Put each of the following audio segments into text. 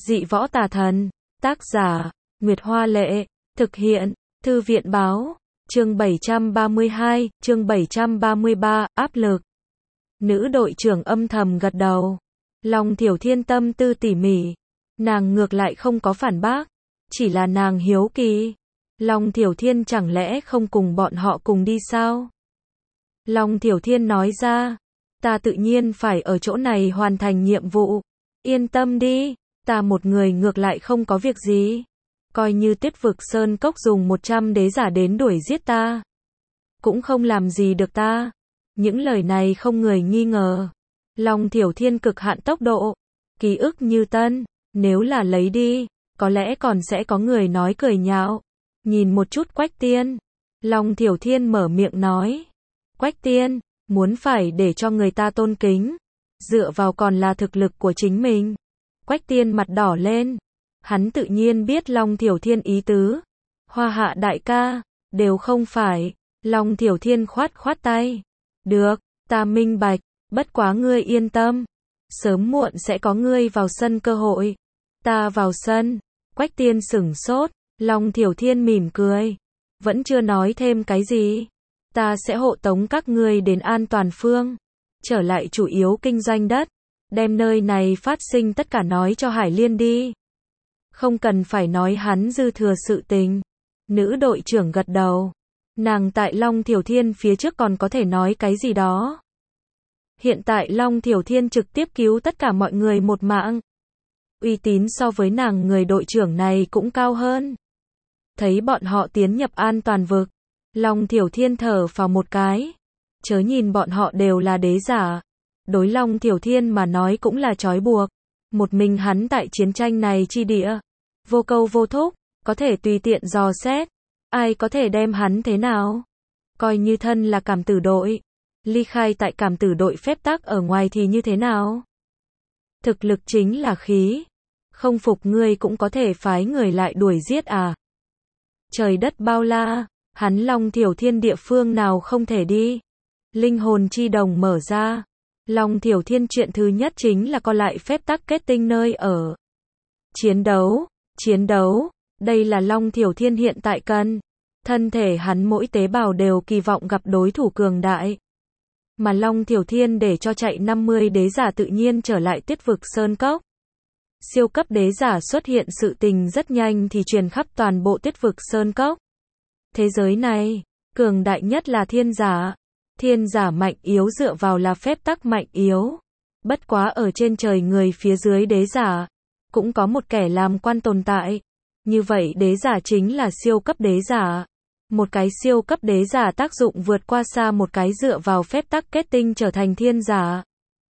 Dị võ tà thần, tác giả, Nguyệt Hoa Lệ, thực hiện, Thư viện báo, chương 732, chương 733, áp lực. Nữ đội trưởng âm thầm gật đầu. Long Thiểu Thiên tâm tư tỉ mỉ. Nàng ngược lại không có phản bác. Chỉ là nàng hiếu kỳ. Long Thiểu Thiên chẳng lẽ không cùng bọn họ cùng đi sao? Long Thiểu Thiên nói ra. Ta tự nhiên phải ở chỗ này hoàn thành nhiệm vụ. Yên tâm đi. Ta một người ngược lại không có việc gì. Coi như Tiết Vực Sơn Cốc dùng 100 đế giả đến đuổi giết ta, cũng không làm gì được ta. Những lời này không người nghi ngờ. Long Thiểu Thiên cực hạn tốc độ, ký ức như tân, nếu là lấy đi, có lẽ còn sẽ có người nói cười nhạo. Nhìn một chút Quách Tiên, Long Thiểu Thiên mở miệng nói. Quách Tiên, muốn phải để cho người ta tôn kính, dựa vào còn là thực lực của chính mình. Quách Tiên mặt đỏ lên. Hắn tự nhiên biết Long Thiểu Thiên ý tứ. Hoa Hạ đại ca, đều không phải. Long Thiểu Thiên khoát khoát tay. Được, ta minh bạch, bất quá ngươi yên tâm. Sớm muộn sẽ có ngươi vào sân cơ hội. Ta vào sân. Quách Tiên sửng sốt. Long Thiểu Thiên mỉm cười. Vẫn chưa nói thêm cái gì. Ta sẽ hộ tống các ngươi đến an toàn phương. Trở lại chủ yếu kinh doanh đất. Đem nơi này phát sinh tất cả nói cho Hải Liên đi. Không cần phải nói hắn dư thừa sự tình. Nữ đội trưởng gật đầu. Nàng tại Long Thiểu Thiên phía trước còn có thể nói cái gì đó. Hiện tại Long Thiểu Thiên trực tiếp cứu tất cả mọi người một mạng. Uy tín so với nàng người đội trưởng này cũng cao hơn. Thấy bọn họ tiến nhập an toàn vực. Long Thiểu Thiên thở phào một cái. Chớ nhìn bọn họ đều là đế giả. Đối Long Thiểu Thiên mà nói cũng là trói buộc. Một mình hắn tại chiến tranh này chi địa. Vô câu vô thúc, có thể tùy tiện dò xét. Ai có thể đem hắn thế nào? Coi như thân là cảm tử đội. Ly khai tại cảm tử đội phép tắc ở ngoài thì như thế nào? Thực lực chính là khí. Không phục ngươi cũng có thể phái người lại đuổi giết à? Trời đất bao la, hắn Long Thiểu Thiên địa phương nào không thể đi. Linh hồn chi đồng mở ra. Long Thiểu Thiên chuyện thứ nhất chính là co lại phép tắc kết tinh nơi ở. Chiến đấu, đây là Long Thiểu Thiên hiện tại cần. Thân thể hắn mỗi tế bào đều kỳ vọng gặp đối thủ cường đại. Mà Long Thiểu Thiên để cho chạy 50 đế giả tự nhiên trở lại Tiết Vực Sơn Cốc. Siêu cấp đế giả xuất hiện sự tình rất nhanh thì truyền khắp toàn bộ Tiết Vực Sơn Cốc. Thế giới này, cường đại nhất là thiên giả. Thiên giả mạnh yếu dựa vào là phép tắc mạnh yếu. Bất quá ở trên trời người phía dưới đế giả, cũng có một kẻ làm quan tồn tại. Như vậy đế giả chính là siêu cấp đế giả. Một cái siêu cấp đế giả tác dụng vượt qua xa một cái dựa vào phép tắc kết tinh trở thành thiên giả.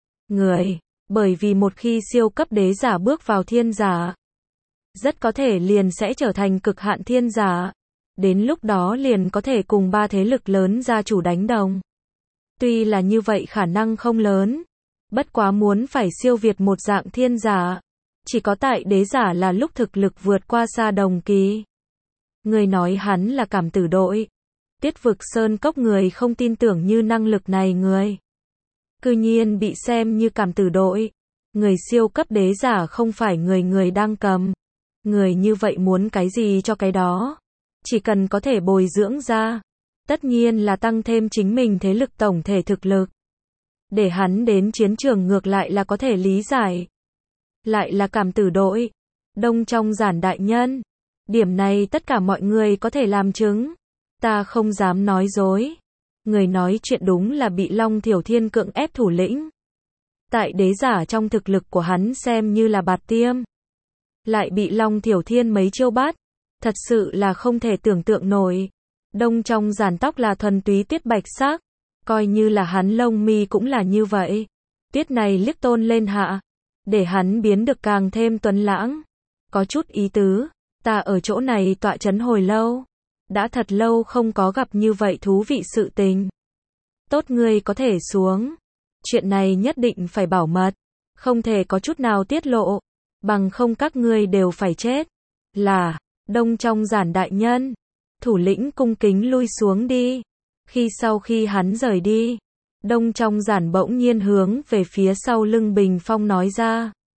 Bởi vì một khi siêu cấp đế giả bước vào thiên giả, rất có thể liền sẽ trở thành cực hạn thiên giả. Đến lúc đó liền có thể cùng ba thế lực lớn gia chủ đánh đồng. Tuy là như vậy khả năng không lớn. Bất quá muốn phải siêu việt một dạng thiên giả. Chỉ có tại đế giả là lúc thực lực vượt qua xa đồng kỳ. Người nói hắn là cảm tử đội. Tiết Vực Sơn Cốc người không tin tưởng như năng lực này người. Cư nhiên bị xem như cảm tử đội. Người siêu cấp đế giả không phải người đang cầm. Người như vậy muốn cái gì cho cái đó. Chỉ cần có thể bồi dưỡng ra. Tất nhiên là tăng thêm chính mình thế lực tổng thể thực lực. Để hắn đến chiến trường ngược lại là có thể lý giải. Lại là cảm tử đội. Đông trong giản đại nhân. Điểm này tất cả mọi người có thể làm chứng. Ta không dám nói dối. Người nói chuyện đúng là bị Long Thiểu Thiên cưỡng ép thủ lĩnh. Tại đế giả trong thực lực của hắn xem như là bạt tiêm. Lại bị Long Thiểu Thiên mấy chiêu bắt. Thật sự là không thể tưởng tượng nổi. Đông trong giản tóc là thuần túy tiết bạch sắc. Coi như là hắn lông mi cũng là như vậy. Tiết này liếc tôn lên hạ. Để hắn biến được càng thêm tuấn lãng. Có chút ý tứ. Ta ở chỗ này tọa chấn hồi lâu. Đã thật lâu không có gặp như vậy thú vị sự tình. Tốt ngươi có thể xuống. Chuyện này nhất định phải bảo mật. Không thể có chút nào tiết lộ. Bằng không các ngươi đều phải chết. Là, Đông trong giản đại nhân. Thủ lĩnh cung kính lui xuống đi. Sau khi hắn rời đi. Đông trong giản bỗng nhiên hướng về phía sau lưng Bình Phong nói ra.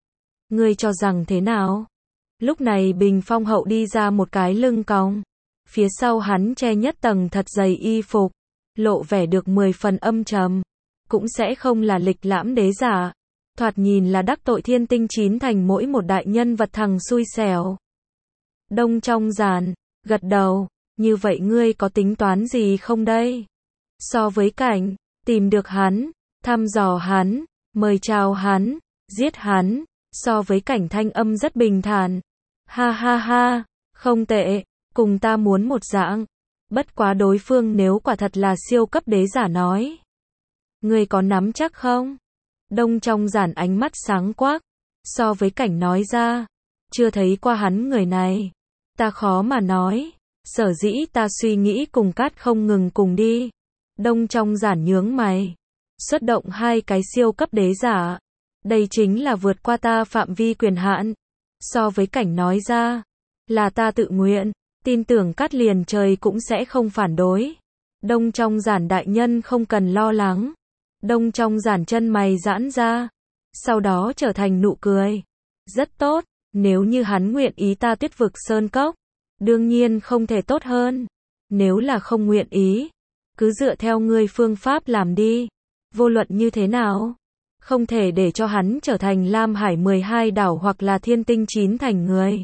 Ngươi cho rằng thế nào? Lúc này Bình Phong Hậu đi ra một cái lưng cong. Phía sau hắn che nhất tầng thật dày y phục, lộ vẻ được 10 phần âm trầm. Cũng sẽ không là lịch lãm đế giả. Thoạt nhìn là đắc tội thiên tinh chín thành mỗi một đại nhân vật thằng xui xẻo. Đông Trong Giản, gật đầu, như vậy ngươi có tính toán gì không đây? So với Cảnh, tìm được hắn, thăm dò hắn, mời chào hắn, giết hắn, so với Cảnh thanh âm rất bình thản. Ha ha ha, không tệ, cùng ta muốn một dạng. Bất quá đối phương nếu quả thật là siêu cấp đế giả nói. Ngươi có nắm chắc không? Đông Trong Giản ánh mắt sáng quắc, so với Cảnh nói ra, chưa thấy qua hắn người này. Ta khó mà nói, sở dĩ ta suy nghĩ cùng Cát không ngừng cùng đi. Đông Trong Giản nhướng mày, xuất động 2 cái siêu cấp đế giả. Đây chính là vượt qua ta phạm vi quyền hạn. So với Cảnh nói ra, là ta tự nguyện, tin tưởng Cát liền trời cũng sẽ không phản đối. Đông Trong Giản đại nhân không cần lo lắng. Đông Trong Giản chân mày giãn ra, sau đó trở thành nụ cười. Rất tốt, nếu như hắn nguyện ý ta Tuyết Vực Sơn Cốc, đương nhiên không thể tốt hơn. Nếu là không nguyện ý, cứ dựa theo ngươi phương pháp làm đi. Vô luận như thế nào, không thể để cho hắn trở thành Lam Hải 12 đảo hoặc là Thiên Tinh 9 thành người.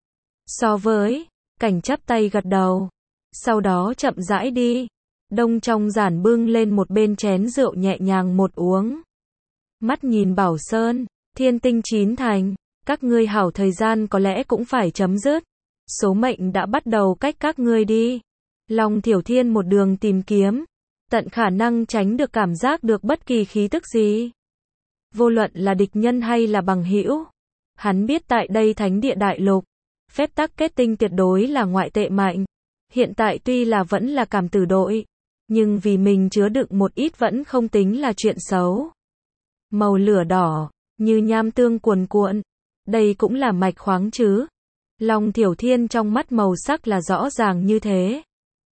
So với, Cảnh chắp tay gật đầu, sau đó chậm rãi đi. Đông Trong Giản bưng lên một bên chén rượu nhẹ nhàng một uống. Mắt nhìn Bảo Sơn, Thiên Tinh 9 thành, các ngươi hảo thời gian có lẽ cũng phải chấm dứt. Số mệnh đã bắt đầu cách các ngươi đi. Long Thiểu Thiên một đường tìm kiếm, tận khả năng tránh được cảm giác được bất kỳ khí tức gì. Vô luận là địch nhân hay là bằng hữu, hắn biết tại đây Thánh Địa Đại Lục, phép tắc kết tinh tuyệt đối là ngoại tệ mạnh. Hiện tại tuy là vẫn là cảm tử đội, nhưng vì mình chứa đựng một ít vẫn không tính là chuyện xấu. Màu lửa đỏ, như nham tương cuồn cuộn, đây cũng là mạch khoáng chứ. Long Thiểu Thiên trong mắt màu sắc là rõ ràng như thế.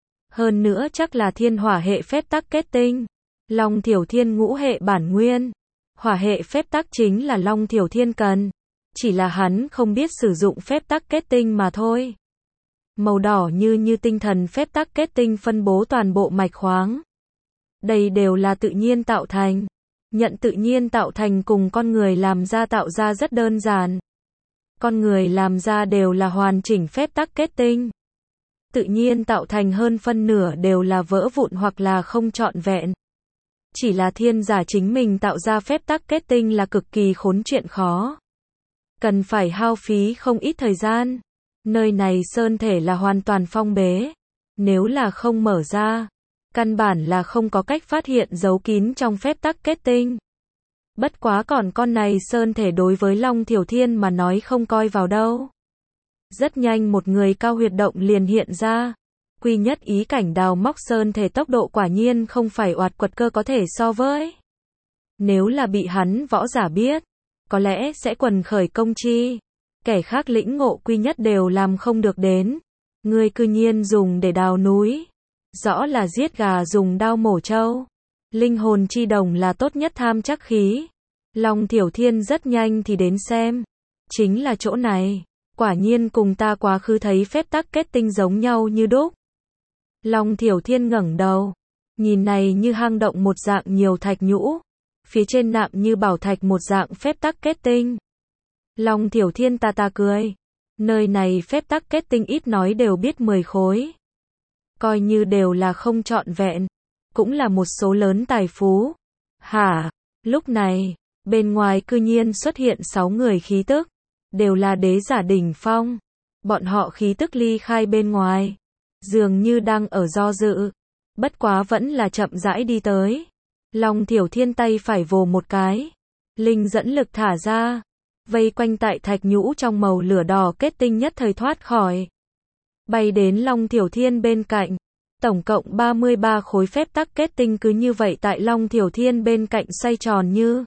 Hơn nữa chắc là thiên hỏa hệ phép tắc kết tinh. Long Thiểu Thiên ngũ hệ bản nguyên. Hỏa hệ phép tắc chính là Long Thiểu Thiên cần. Chỉ là hắn không biết sử dụng phép tắc kết tinh mà thôi. Màu đỏ như tinh thần phép tắc kết tinh phân bố toàn bộ mạch khoáng. Đây đều là tự nhiên tạo thành. Nhận tự nhiên tạo thành cùng con người làm ra tạo ra rất đơn giản. Con người làm ra đều là hoàn chỉnh phép tắc kết tinh. Tự nhiên tạo thành hơn phân nửa đều là vỡ vụn hoặc là không trọn vẹn. Chỉ là thiên giả chính mình tạo ra phép tắc kết tinh là cực kỳ khốn chuyện khó. Cần phải hao phí không ít thời gian. Nơi này sơn thể là hoàn toàn phong bế. Nếu là không mở ra, căn bản là không có cách phát hiện giấu kín trong phép tắc kết tinh. Bất quá còn con này sơn thể đối với Long Thiểu Thiên mà nói không coi vào đâu. Rất nhanh một người cao huyệt động liền hiện ra. Quy nhất ý cảnh đào móc sơn thể tốc độ quả nhiên không phải oạt quật cơ có thể so với. Nếu là bị hắn võ giả biết, có lẽ sẽ quần khởi công chi. Kẻ khác lĩnh ngộ quy nhất đều làm không được đến. Ngươi cư nhiên dùng để đào núi. Rõ là giết gà dùng đao mổ trâu. Linh hồn chi đồng là tốt nhất tham chắc khí. Long Thiểu Thiên rất nhanh thì đến xem. Chính là chỗ này. Quả nhiên cùng ta quá khứ thấy phép tắc kết tinh giống nhau như đúc. Long Thiểu Thiên ngẩng đầu. Nhìn này như hang động một dạng nhiều thạch nhũ. Phía trên nạm như bảo thạch một dạng phép tắc kết tinh. Long Thiểu Thiên ta cười. Nơi này phép tắc kết tinh ít nói đều biết 10 khối. Coi như đều là không trọn vẹn. Cũng là một số lớn tài phú. Hả? Lúc này, bên ngoài cư nhiên xuất hiện 6 người khí tức. Đều là đế giả đỉnh phong. Bọn họ khí tức ly khai bên ngoài. Dường như đang ở do dự. Bất quá vẫn là chậm rãi đi tới. Long Thiểu Thiên tay phải vồ một cái. Linh dẫn lực thả ra. Vây quanh tại thạch nhũ trong màu lửa đỏ kết tinh nhất thời thoát khỏi. Bay đến Long Thiểu Thiên bên cạnh. Tổng cộng 33 khối phép tắc kết tinh cứ như vậy tại Long Thiểu Thiên bên cạnh xoay tròn như.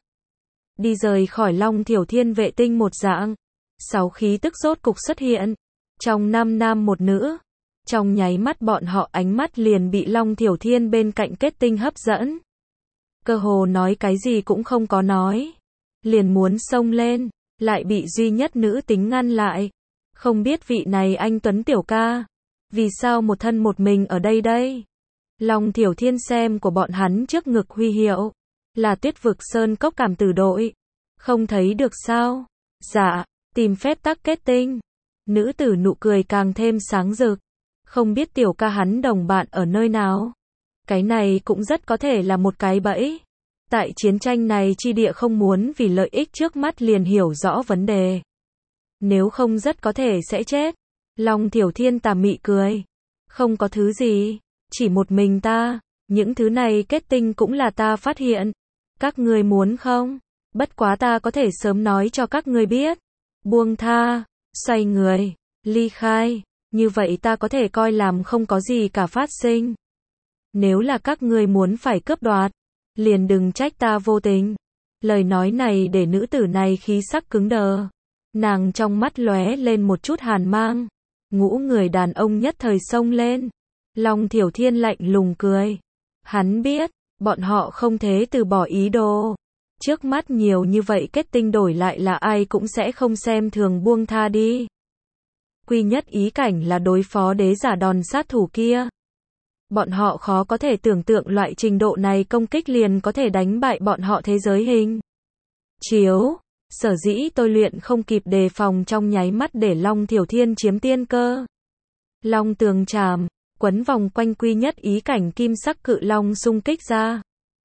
Đi rời khỏi Long Thiểu Thiên vệ tinh một dạng. 6 khí tức rốt cục xuất hiện. Trong 5 nam một nữ. Trong nháy mắt bọn họ ánh mắt liền bị Long Thiểu Thiên bên cạnh kết tinh hấp dẫn. Cơ hồ nói cái gì cũng không có nói. Liền muốn xông lên. lại bị duy nhất nữ tính ngăn lại. Không biết vị này anh Tuấn tiểu ca, vì sao một thân một mình ở đây đây? Long Thiểu Thiên xem của bọn hắn trước ngực huy hiệu, là Tuyết Vực Sơn Cốc Cảm Tử đội. Không thấy được sao? Dạ, tìm phép tắc kết tinh. Nữ tử nụ cười càng thêm sáng rực. Không biết tiểu ca hắn đồng bạn ở nơi nào? Cái này cũng rất có thể là một cái bẫy. Tại chiến tranh này chi địa không muốn vì lợi ích trước mắt liền hiểu rõ vấn đề. Nếu không rất có thể sẽ chết. Long Thiểu Thiên tà mị cười. Không có thứ gì, chỉ một mình ta. Những thứ này kết tinh cũng là ta phát hiện. Các ngươi muốn không? Bất quá ta có thể sớm nói cho các ngươi biết. Buông tha, xoay người, ly khai. Như vậy ta có thể coi làm không có gì cả phát sinh. Nếu là các ngươi muốn phải cướp đoạt, liền đừng trách ta vô tình. Lời nói này để nữ tử này khí sắc cứng đờ. Nàng trong mắt lóe lên một chút hàn mang. Ngũ người đàn ông nhất thời xông lên. Long Thiểu Thiên lạnh lùng cười. Hắn biết, bọn họ không thể từ bỏ ý đồ. Trước mắt nhiều như vậy kết tinh đổi lại là ai cũng sẽ không xem thường buông tha đi. Quy nhất ý cảnh là đối phó đế giả đòn sát thủ kia. Bọn họ khó có thể tưởng tượng loại trình độ này công kích liền có thể đánh bại bọn họ thế giới hình. Chiếu, sở dĩ tôi luyện không kịp đề phòng trong nháy mắt để Long Thiểu Thiên chiếm tiên cơ. Long tường trảm, quấn vòng quanh quy nhất ý cảnh kim sắc cự long xung kích ra.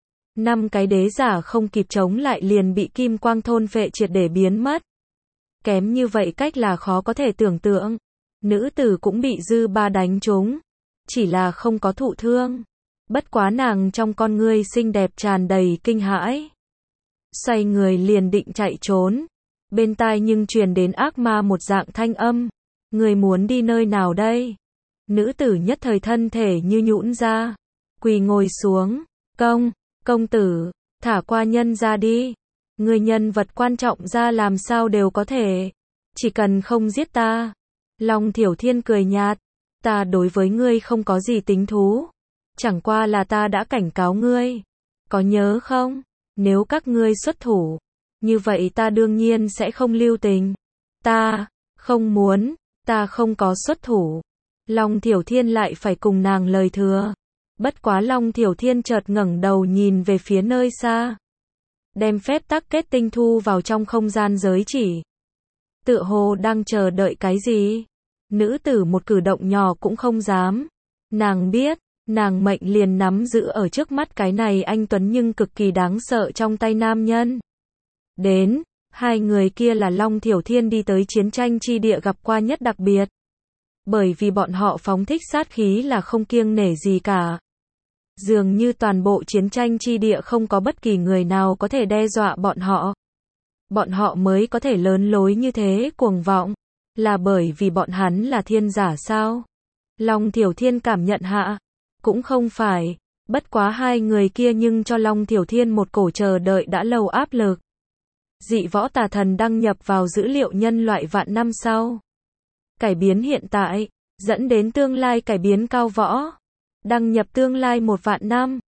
5 cái đế giả không kịp chống lại liền bị kim quang thôn phệ triệt để biến mất. Kém như vậy cách là khó có thể tưởng tượng. Nữ tử cũng bị dư ba đánh trúng. Chỉ là không có thụ thương. Bất quá nàng trong con ngươi xinh đẹp tràn đầy kinh hãi. Xoay người liền định chạy trốn. Bên tai nhưng truyền đến ác ma một dạng thanh âm. Người muốn đi nơi nào đây? Nữ tử nhất thời thân thể như nhũn ra. Quỳ ngồi xuống. Công tử, thả qua nhân ra đi. Người nhân vật quan trọng ra làm sao đều có thể. Chỉ cần không giết ta. Long Thiểu Thiên cười nhạt. Ta đối với ngươi không có gì tính thú. Chẳng qua là ta đã cảnh cáo ngươi. Có nhớ không? Nếu các ngươi xuất thủ, như vậy ta đương nhiên sẽ không lưu tình. Ta không muốn, ta không có xuất thủ. Long Thiểu Thiên lại phải cùng nàng lời thừa. Bất quá Long Thiểu Thiên chợt ngẩng đầu nhìn về phía nơi xa. Đem phép tắc kết tinh thu vào trong không gian giới chỉ. Tựa hồ đang chờ đợi cái gì? Nữ tử một cử động nhỏ cũng không dám. Nàng biết, nàng mệnh liền nắm giữ ở trước mắt cái này anh Tuấn nhưng cực kỳ đáng sợ trong tay nam nhân. Đến, hai người kia là Long Thiểu Thiên đi tới chiến tranh chi địa gặp qua nhất đặc biệt. Bởi vì bọn họ phóng thích sát khí là không kiêng nể gì cả. Dường như toàn bộ chiến tranh chi địa không có bất kỳ người nào có thể đe dọa bọn họ. Bọn họ mới có thể lớn lối như thế cuồng vọng. Là bởi vì bọn hắn là thiên giả sao? Long Thiểu Thiên cảm nhận hạ. Cũng không phải. Bất quá hai người kia nhưng cho Long Thiểu Thiên một cổ chờ đợi đã lâu áp lực. Dị võ tà thần đăng nhập vào dữ liệu nhân loại vạn năm sau. Cải biến hiện tại, dẫn đến tương lai cải biến cao võ. Đăng nhập tương lai 1 vạn năm.